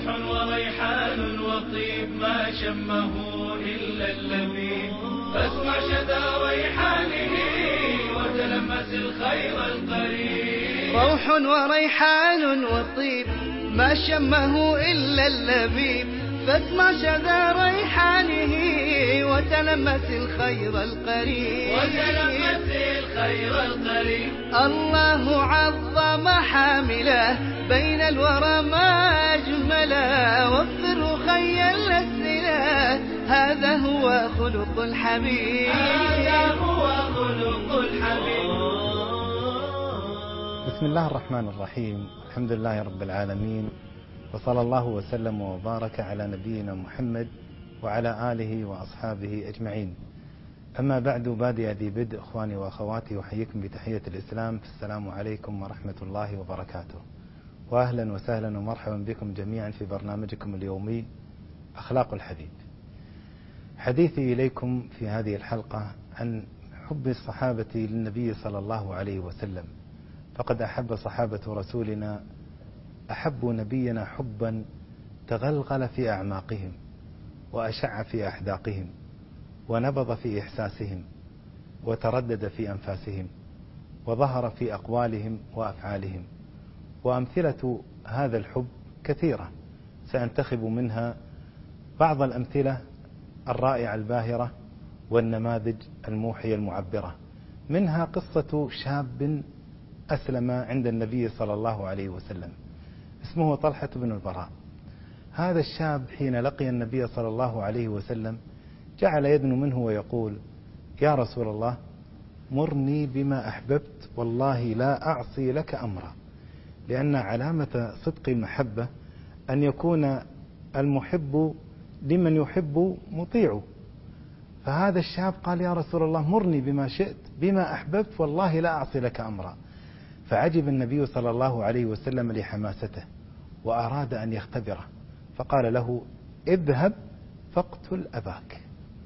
وريحان وطيب ما شمه إلا اللبيب، فاسمع شذا ريحانه وتلمس الخير القريب. روح وريحان وطيب ما شمه إلا اللبيب، فاسمع شذا ريحانه وتلمس الخير القريب. الله عظم حامله بين الورى ما أجمله، وفر خي الأسئلة هذا هو خلق الحبيب. بسم الله الرحمن الرحيم، الحمد لله رب العالمين، وصلى الله وسلم وبارك على نبينا محمد وعلى آله وأصحابه أجمعين. أما بعد، بادئ ذي بدء إخواني وأخواتي، أحييكم بتحية الإسلام، السلام عليكم ورحمة الله وبركاته، وأهلا وسهلا ومرحبا بكم جميعا في برنامجكم اليومي أخلاق الحبيب. حديثي إليكم في هذه الحلقة عن حب الصحابة للنبي صلى الله عليه وسلم، فقد أحب صحابة رسولنا أحبوا نبينا حبا تغلغل في أعماقهم وأشع في أحداقهم ونبض في إحساسهم وتردد في أنفاسهم وظهر في أقوالهم وأفعالهم. وأمثلة هذا الحب كثيرة، سأنتخب منها بعض الأمثلة الرائعة الباهرة والنماذج الموحية المعبرة. منها قصة شاب أسلم عند النبي صلى الله عليه وسلم، اسمه طلحة بن البراء. هذا الشاب حين لقي النبي صلى الله عليه وسلم جعل يدنو منه ويقول: يا رسول الله، مرني بما أحببت، والله لا أعصي لك أمرا. لأن علامة صدق المحبة أن يكون المحب لمن يحب مطيع. فهذا الشاب قال: يا رسول الله، مرني بما شئت، بما أحببت، والله لا أعصي لك أمرا. فعجب النبي صلى الله عليه وسلم لحماسته وأراد أن يختبره، فقال له: اذهب فاقتل أباك.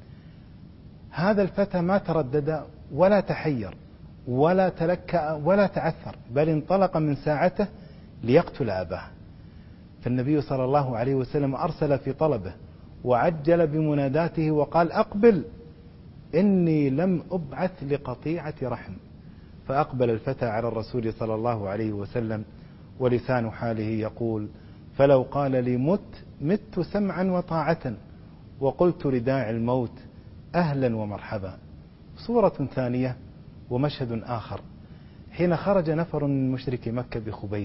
هذا الفتى ما تردد ولا تحير ولا تلكأ ولا تعثر، بل انطلق من ساعته ليقتل أباه. فالنبي صلى الله عليه وسلم أرسل في طلبه وعجل بمناداته وقال: أقبل، إني لم أبعث لقطيعة رحم. فأقبل الفتى على الرسول صلى الله عليه وسلم ولسان حاله يقول: فلو قال لي مت سمعا وطاعة، وقلت لداعي الموت أهلا ومرحبا. صورة ثانية ومشهد آخر، حين خرج نفر من مشرك مكة بخبيب،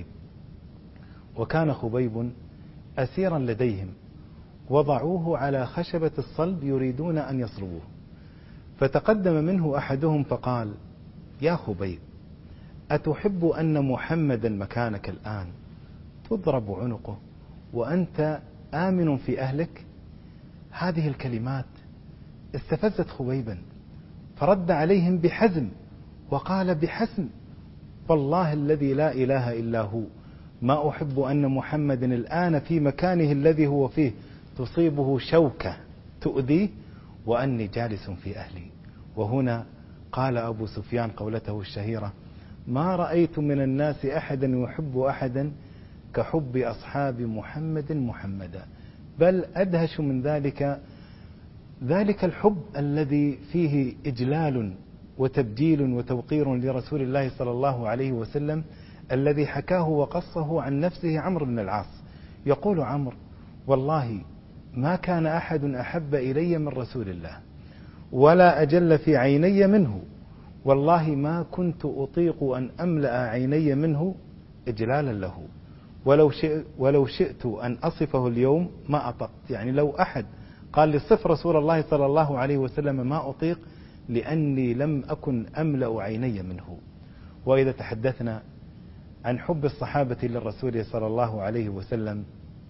وكان خبيب أسيرا لديهم، وضعوه على خشبة الصلب يريدون أن يصلبوه. فتقدم منه أحدهم فقال: يا خبيب، أتحب أن محمدا مكانك الآن تضرب عنقه وأنت آمن في أهلك؟ هذه الكلمات استفزت خبيبا، فرد عليهم بحزم وقال بحسم: والله الذي لا إله إلا هو، ما أحب أن محمدا الآن في مكانه الذي هو فيه تصيبه شوكة تؤذيه وأني جالس في أهلي. وهنا قال أبو سفيان قولته الشهيرة: ما رأيت من الناس أحدا يحب أحدا كحب أصحاب محمد محمدا، بل أدهش من ذلك الحب الذي فيه إجلال وتبجيل وتوقير لرسول الله صلى الله عليه وسلم، الذي حكاه وقصه عن نفسه عمرو بن العاص. يقول عمرو: والله ما كان أحد أحب إلي من رسول الله، ولا أجل في عيني منه، والله ما كنت أطيق أن أملأ عيني منه إجلالا له، ولو شئت أن أصفه اليوم ما أطقت. يعني لو أحد قال لي صف رسول الله صلى الله عليه وسلم ما أطيق، لأني لم أكن أملأ عيني منه. وإذا تحدثنا عن حب الصحابة للرسول صلى الله عليه وسلم،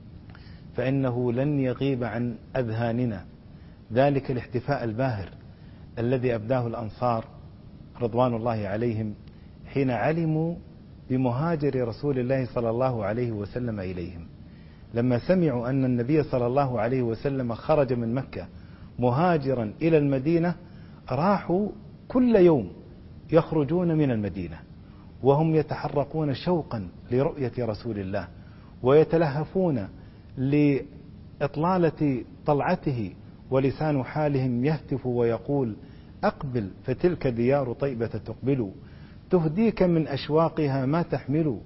فإنه لن يغيب عن أذهاننا ذلك الاحتفاء الباهر الذي أبداه الأنصار رضوان الله عليهم حين علموا بمهاجر رسول الله صلى الله عليه وسلم إليهم. لما سمعوا أن النبي صلى الله عليه وسلم خرج من مكة مهاجرا إلى المدينة، راحوا كل يوم يخرجون من المدينة وهم يتحرقون شوقا لرؤية رسول الله، ويتلهفون لإطلالة طلعته، ولسان حالهم يهتف ويقول أقبل فتلك ديار طيبة تقبل، تهديك من أشواقها ما تحمل.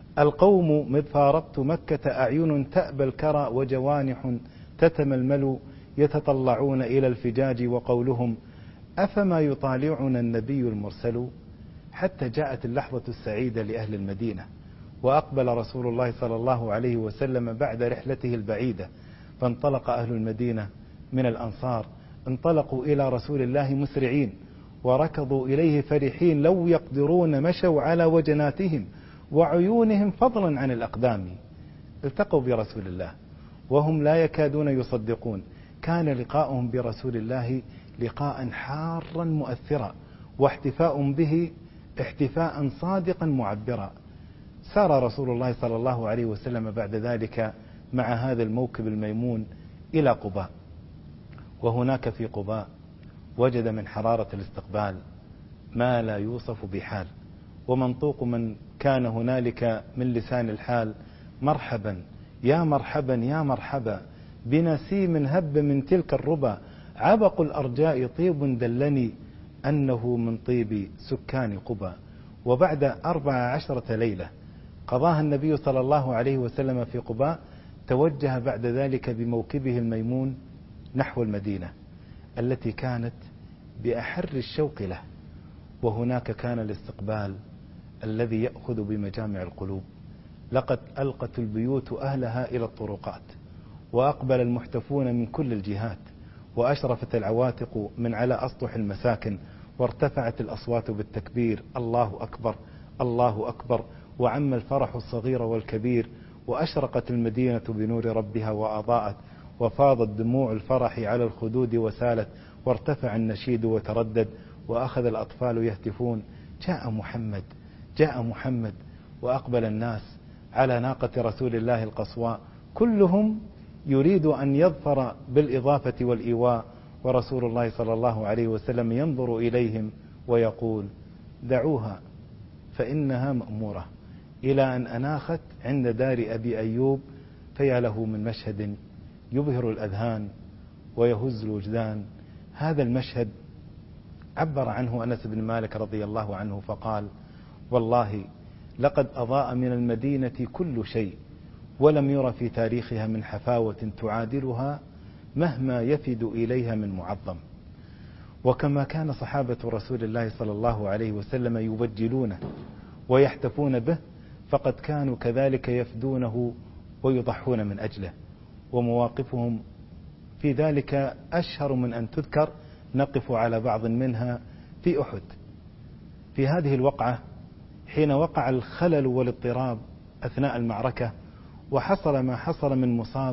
القوم مذ فارقت مكة أعين تأبى الكرى وجوانح تتململ، يتطلعون إلى الفجاج وقولهم أفما يطالعنا النبي المرسل. حتى جاءت اللحظة السعيدة لأهل المدينة، وأقبل رسول الله صلى الله عليه وسلم بعد رحلته البعيدة، فانطلق أهل المدينة من الأنصار، انطلقوا إلى رسول الله مسرعين، وركضوا إليه فرحين، لو يقدرون مشوا على وجناتهم وعيونهم فضلا عن الأقدام. التقوا برسول الله وهم لا يكادون يصدقون. كان لقاؤهم برسول الله لقاء حارا مؤثرا، واحتفاء به احتفاء صادقا معبرا. سار رسول الله صلى الله عليه وسلم بعد ذلك مع هذا الموكب الميمون إلى قباء، وهناك في قباء وجد من حرارة الاستقبال ما لا يوصف بحال، ومنطوق من كان هنالك من لسان الحال مرحبا يا مرحبا يا مرحبا بنسيم هب من تلك الربا، عبق الأرجاء طيب دلني أنه من طيب سكان قباء. وبعد 14 ليلة قضاها النبي صلى الله عليه وسلم في قباء، توجه بعد ذلك بموكبه الميمون نحو المدينة التي كانت بأحر الشوق له، وهناك كان الاستقبال الذي يأخذ بمجامع القلوب. لقد ألقت البيوت أهلها إلى الطرقات، وأقبل المحتفون من كل الجهات، وأشرفت العواتق من على أسطح المساكن، وارتفعت الأصوات بالتكبير الله أكبر الله أكبر، وعم الفرح الصغير والكبير، وأشرقت المدينة بنور ربها وأضاءت، وفاضت دموع الفرح على الخدود وسالت، وارتفع النشيد وتردد، وأخذ الأطفال يهتفون جاء محمد جاء محمد. وأقبل الناس على ناقة رسول الله القصواء، كلهم يريد أن يظفر بالإضافة والإيواء، ورسول الله صلى الله عليه وسلم ينظر إليهم ويقول دعوها فإنها مأمورة، إلى أن أناخت عند دار أبي أيوب. فيا له من مشهد يبهر الأذهان ويهز الوجدان. هذا المشهد عبر عنه أنس بن مالك رضي الله عنه فقال والله لقد أضاء من المدينة كل شيء، ولم ير في تاريخها من حفاوة تعادلها مهما يفد إليها من معظم. وكما كان صحابة رسول الله صلى الله عليه وسلم يبجلونه ويحتفون به، فقد كانوا كذلك يفدونه ويضحون من أجله، ومواقفهم في ذلك أشهر من أن تذكر. نقف على بعض منها في أحد. في هذه الوقعة حين وقع الخلل والاضطراب أثناء المعركة وحصل ما حصل من مصاب،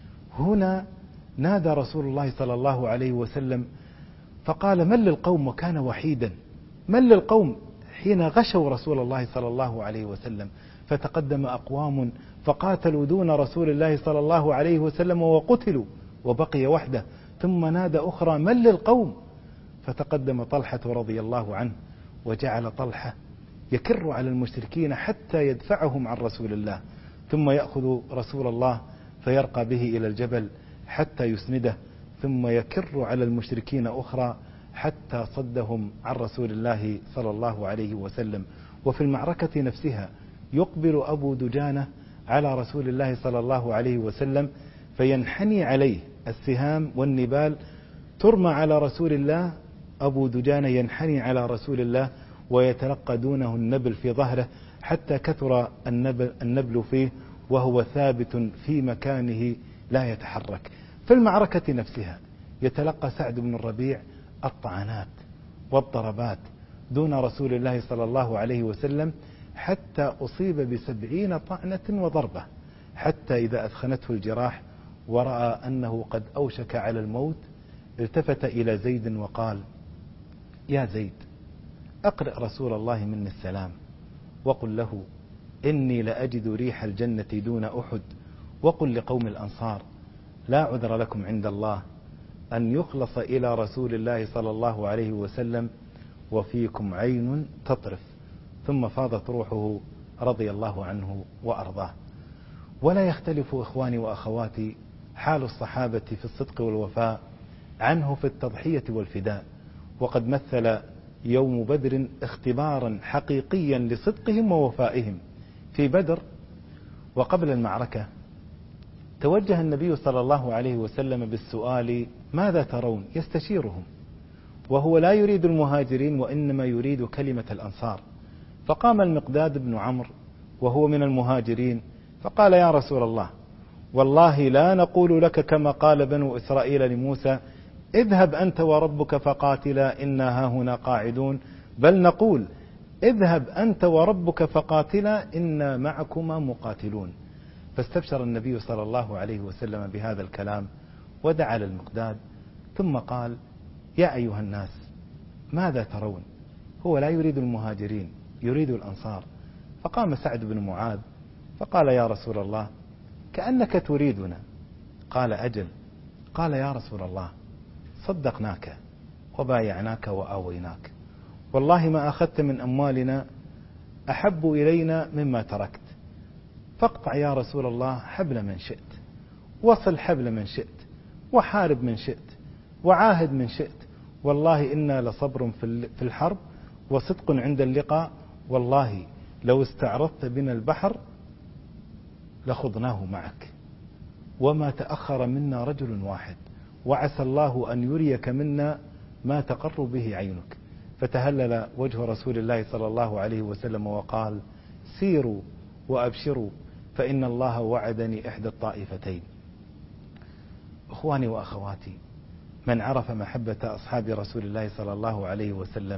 هنا نادى رسول الله صلى الله عليه وسلم فقال من للقوم، وكان وحيدا. من للقوم حين غشوا رسول الله صلى الله عليه وسلم، فتقدم أقوام فقاتلوا دون رسول الله صلى الله عليه وسلم وقتلوا، وبقي وحده. ثم نادى أخرى من للقوم، فتقدم طلحة رضي الله عنه، وجعل طلحة يكر على المشركين حتى يدفعهم عن رسول الله، ثم يأخذ رسول الله فيرقى به إلى الجبل حتى يسنده، ثم يكر على المشركين أخرى حتى صدهم عن رسول الله صلى الله عليه وسلم. وفي المعركة نفسها يقبل أبو دجانة على رسول الله صلى الله عليه وسلم، فينحني عليه السهام والنبال ترمى على رسول الله. أبو دجانة ينحني على رسول الله ويتلقى دونه النبل في ظهره حتى كثر النبل فيه، وهو ثابت في مكانه لا يتحرك. في المعركة نفسها يتلقى سعد بن الربيع الطعنات والضربات دون رسول الله صلى الله عليه وسلم، حتى أصيب ب70 طعنة وضربة، حتى إذا أثخنته الجراح ورأى أنه قد أوشك على الموت، التفت إلى زيد وقال يا زيد أقرئ رسول الله مني السلام، وقل له إني لأجد ريح الجنة دون أحد، وقل لقوم الأنصار لا عذر لكم عند الله أن يخلص إلى رسول الله صلى الله عليه وسلم وفيكم عين تطرف. ثم فاضت روحه رضي الله عنه وأرضاه. ولا يختلف إخواني وأخواتي حال الصحابة في الصدق والوفاء عنه في التضحية والفداء، وقد مثل يوم بدر اختبارا حقيقيا لصدقهم ووفائهم. في بدر وقبل المعركة توجه النبي صلى الله عليه وسلم بالسؤال: ماذا ترون؟ يستشيرهم، وهو لا يريد المهاجرين وإنما يريد كلمة الأنصار. فقام المقداد بن عمرو وهو من المهاجرين فقال: يا رسول الله، والله لا نقول لك كما قال بنو إسرائيل لموسى: اذهب أنت وربك فقاتلا إنا هاهنا قاعدون، بل نقول: اذهب أنت وربك فقاتلا إنا معكما مقاتلون. فاستبشر النبي صلى الله عليه وسلم بهذا الكلام ودعا للمقداد، ثم قال: يا أيها الناس، ماذا ترون؟ هو لا يريد المهاجرين، يريد الأنصار. فقام سعد بن معاذ فقال: يا رسول الله، كأنك تريدنا. قال: أجل. قال: يا رسول الله، صدقناك وبايعناك وآويناك، والله ما أخذت من أموالنا أحب إلينا مما تركت، فاقطع يا رسول الله حبل من شئت، وصل حبل من شئت، وحارب من شئت، وعاهد من شئت، والله إنا لصبر في الحرب وصدق عند اللقاء، والله لو استعرضت بنا البحر لخضناه معك، وما تأخر منا رجل واحد، وعسى الله أن يريك منا ما تقر به عينك. فتهلل وجه رسول الله صلى الله عليه وسلم وقال: سيروا وأبشروا فإن الله وعدني إحدى الطائفتين. أخواني وأخواتي، من عرف محبة أصحاب رسول الله صلى الله عليه وسلم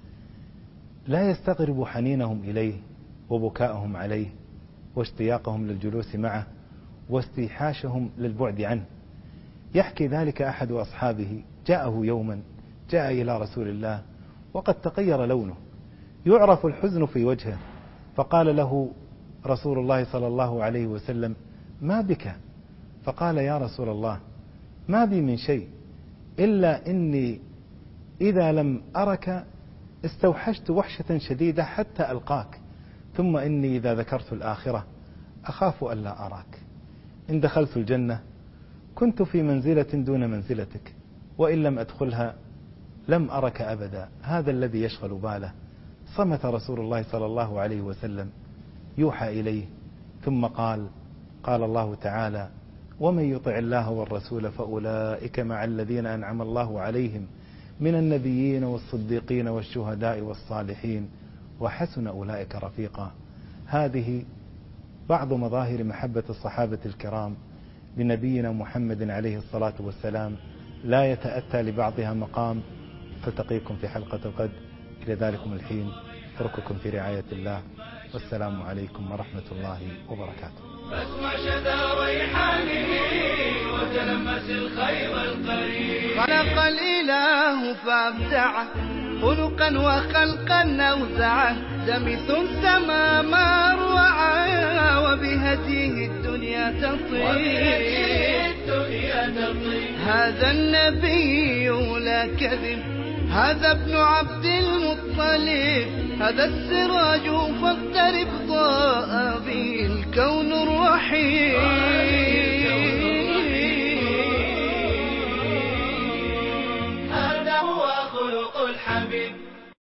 لا يستغرب حنينهم إليه وبكاءهم عليه واشتياقهم للجلوس معه واستيحاشهم للبعد عنه. يحكي ذلك أحد أصحابه: جاءه يوما، جاء إلى رسول الله وقد تغير لونه، يعرف الحزن في وجهه، فقال له رسول الله صلى الله عليه وسلم: ما بك؟ فقال: يا رسول الله، ما بي من شيء، إلا إني إذا لم أرك استوحشت وحشة شديدة حتى ألقاك، ثم إني إذا ذكرت الآخرة أخاف ألا أراك. إن دخلت الجنة كنت في منزلة دون منزلتك، وإن لم أدخلها لم أرك أبدا. هذا الذي يشغل باله. صمت رسول الله صلى الله عليه وسلم يوحى إليه، ثم قال الله تعالى: ومن يطع الله والرسول فأولئك مع الذين أنعم الله عليهم من النبيين والصديقين والشهداء والصالحين وحسن أولئك رفيقا. هذه بعض مظاهر محبة الصحابة الكرام لنبينا محمد عليه الصلاة والسلام، لا يتأتى لبعضها مقام. فالتقيكم في حلقة الغد، إلى ذلكم الحين أترككم في رعاية الله، والسلام عليكم ورحمة الله وبركاته. فاسمع شذا ريحانه وتلمس الخير القريب. خلق الإله فابدعه خلقا وخلقا أوزعه، دمث سما ما روعه وبهديه الدنيا تطيب. هذا النبي لا كذب، هذا ابن عبد المطلب، هذا السراج فاقترب ضاء به الكون الرحيم.